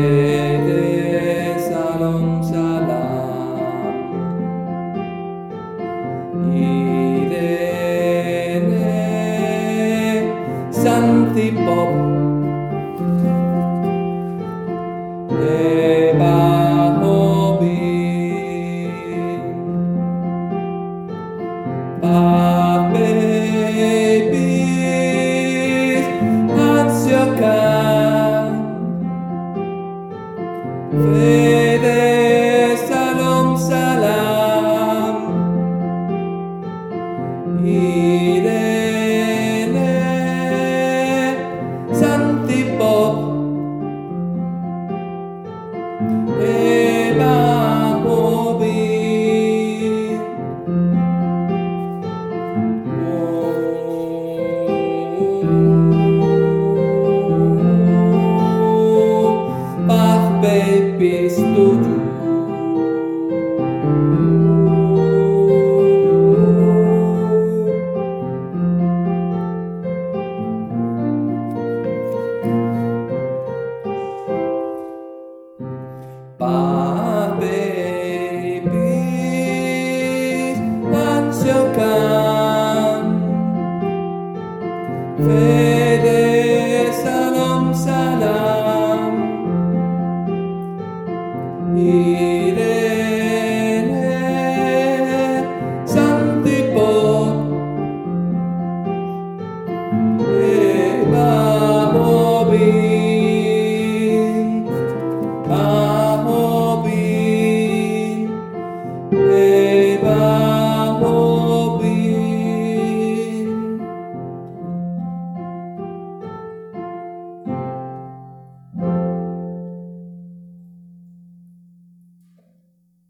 Fede, Salom, Salam, Irene, Santi Pop, Eba Hobin, Babies, Ansyokan, Fede, Salom, Salam, Irene, Santi Pop, Eba Hobin, Path babies to you. Path babies, Ansyokan, Fede, Salom, Salam, Irene, Santi Pop, Eba Hobin,